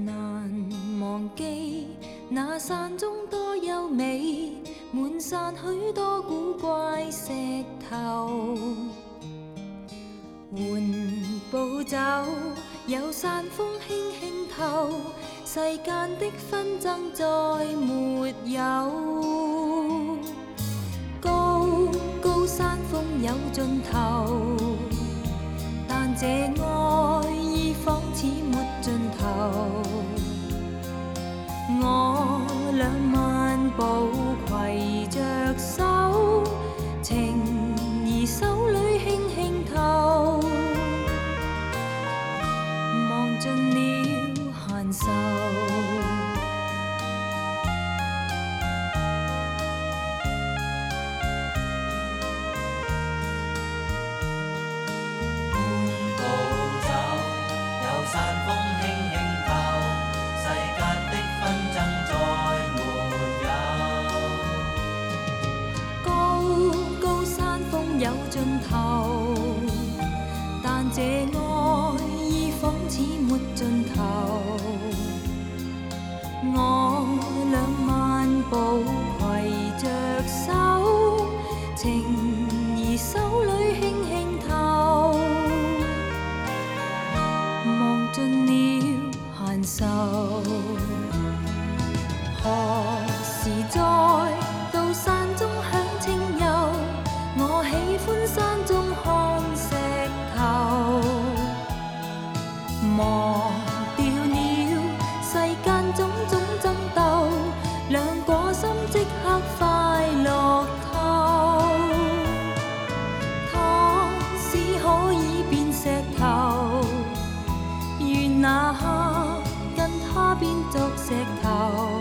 难忘记那山中多优美，满山许多古怪石头。缓步走，有山风轻轻透，世间的纷争再没有。高高山峰有尽头，但这爱意仿似没尽头。我俩漫步携着手，情儿手里轻轻透，望尽了闲愁。 山風輕輕透，世間的紛爭再沒有。 高高山峰有盡頭，但這愛意仿似沒盡頭。我俩漫步攜着手，情兒手裏輕輕透。望盡了閒愁，何時再到山中享清幽？我喜歡山中看石頭，忘掉了世間種種爭鬥，兩顆心即刻快樂透。他只可以變石頭，願那刻跟他變作石頭，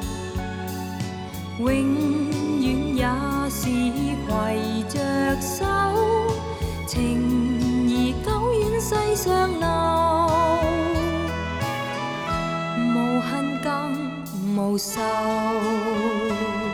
永遠也是攜着手，情兒久遠世上留，無恨更無仇。